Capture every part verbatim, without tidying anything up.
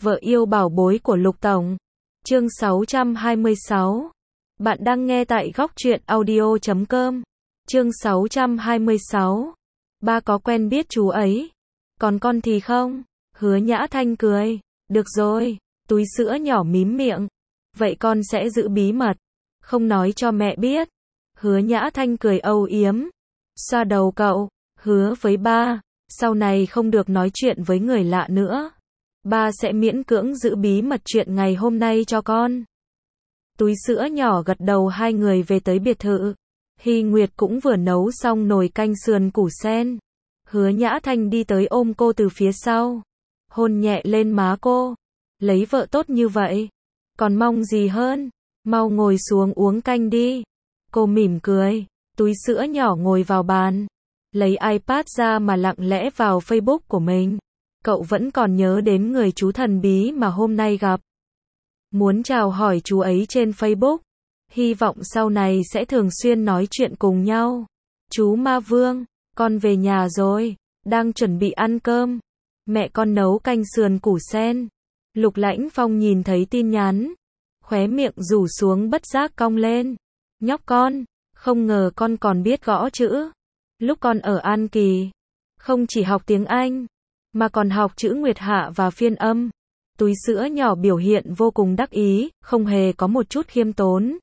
Vợ yêu bảo bối của Lục Tổng. Chương sáu trăm hai mươi sáu. Bạn đang nghe tại góc truyện audio chấm com. Chương sáu trăm hai mươi sáu. Ba có quen biết chú ấy. Còn con thì không. Hứa Nhã Thanh cười. Được rồi. Túi sữa nhỏ mím miệng. Vậy con sẽ giữ bí mật. Không nói cho mẹ biết. Hứa Nhã Thanh cười âu yếm. Xoa đầu cậu. Hứa với ba. Sau này không được nói chuyện với người lạ nữa. Ba sẽ miễn cưỡng giữ bí mật chuyện ngày hôm nay cho con. Túi sữa nhỏ gật đầu. Hai người về tới biệt thự. Hy Nguyệt cũng vừa nấu xong nồi canh sườn củ sen. Hứa Nhã Thanh đi tới ôm cô từ phía sau. Hôn nhẹ lên má cô. Lấy vợ tốt như vậy. Còn mong gì hơn. Mau ngồi xuống uống canh đi. Cô mỉm cười. Túi sữa nhỏ ngồi vào bàn. Lấy iPad ra mà lặng lẽ vào Facebook của mình. Cậu vẫn còn nhớ đến người chú thần bí mà hôm nay gặp. Muốn chào hỏi chú ấy trên Facebook. Hy vọng sau này sẽ thường xuyên nói chuyện cùng nhau. Chú Ma Vương, con về nhà rồi. Đang chuẩn bị ăn cơm. Mẹ con nấu canh sườn củ sen. Lục Lãnh Phong nhìn thấy tin nhắn. Khóe miệng rủ xuống bất giác cong lên. Nhóc con, không ngờ con còn biết gõ chữ. Lúc con ở An Kỳ, không chỉ học tiếng Anh, mà còn học chữ Nguyệt Hạ và phiên âm. Túi sữa nhỏ biểu hiện vô cùng đắc ý, không hề có một chút khiêm tốn.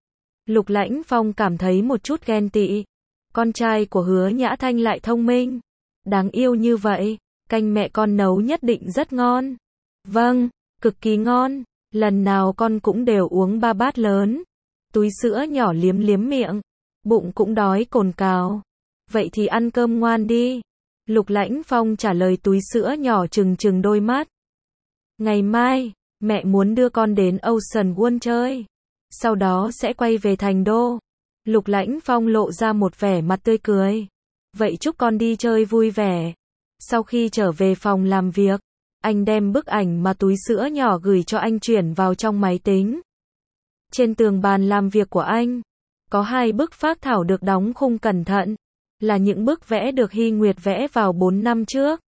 Lục Lãnh Phong cảm thấy một chút ghen tị. Con trai của Hứa Nhã Thanh lại thông minh, đáng yêu như vậy. Canh mẹ con nấu nhất định rất ngon. Vâng, cực kỳ ngon. Lần nào con cũng đều uống ba bát lớn. Túi sữa nhỏ liếm liếm miệng. Bụng cũng đói cồn cào. Vậy thì ăn cơm ngoan đi. Lục Lãnh Phong trả lời. Túi sữa nhỏ trừng trừng đôi mắt. Ngày mai, mẹ muốn đưa con đến Ocean World chơi. Sau đó sẽ quay về thành đô. Lục Lãnh Phong lộ ra một vẻ mặt tươi cười. Vậy chúc con đi chơi vui vẻ. Sau khi trở về phòng làm việc, anh đem bức ảnh mà túi sữa nhỏ gửi cho anh chuyển vào trong máy tính. Trên tường bàn làm việc của anh, có hai bức phác thảo được đóng khung cẩn thận. Là những bức vẽ được Hy Nguyệt vẽ vào bốn năm trước.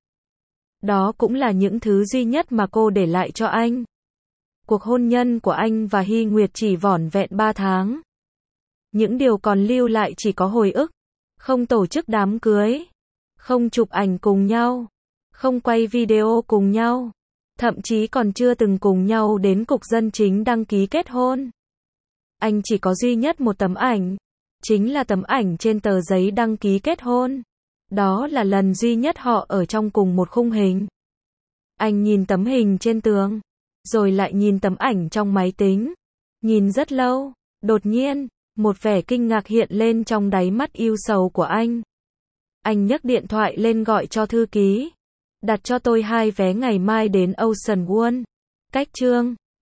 Đó cũng là những thứ duy nhất mà cô để lại cho anh. Cuộc hôn nhân của anh và Hy Nguyệt chỉ vỏn vẹn ba tháng. Những điều còn lưu lại chỉ có hồi ức. Không tổ chức đám cưới. Không chụp ảnh cùng nhau. Không quay video cùng nhau. Thậm chí còn chưa từng cùng nhau đến cục dân chính đăng ký kết hôn. Anh chỉ có duy nhất một tấm ảnh. Chính là tấm ảnh trên tờ giấy đăng ký kết hôn. Đó là lần duy nhất họ ở trong cùng một khung hình. Anh nhìn tấm hình trên tường. Rồi lại nhìn tấm ảnh trong máy tính. Nhìn rất lâu. Đột nhiên, một vẻ kinh ngạc hiện lên trong đáy mắt yêu sầu của anh. Anh nhấc điện thoại lên gọi cho thư ký. Đặt cho tôi hai vé ngày mai đến Ocean World. Cách Trương.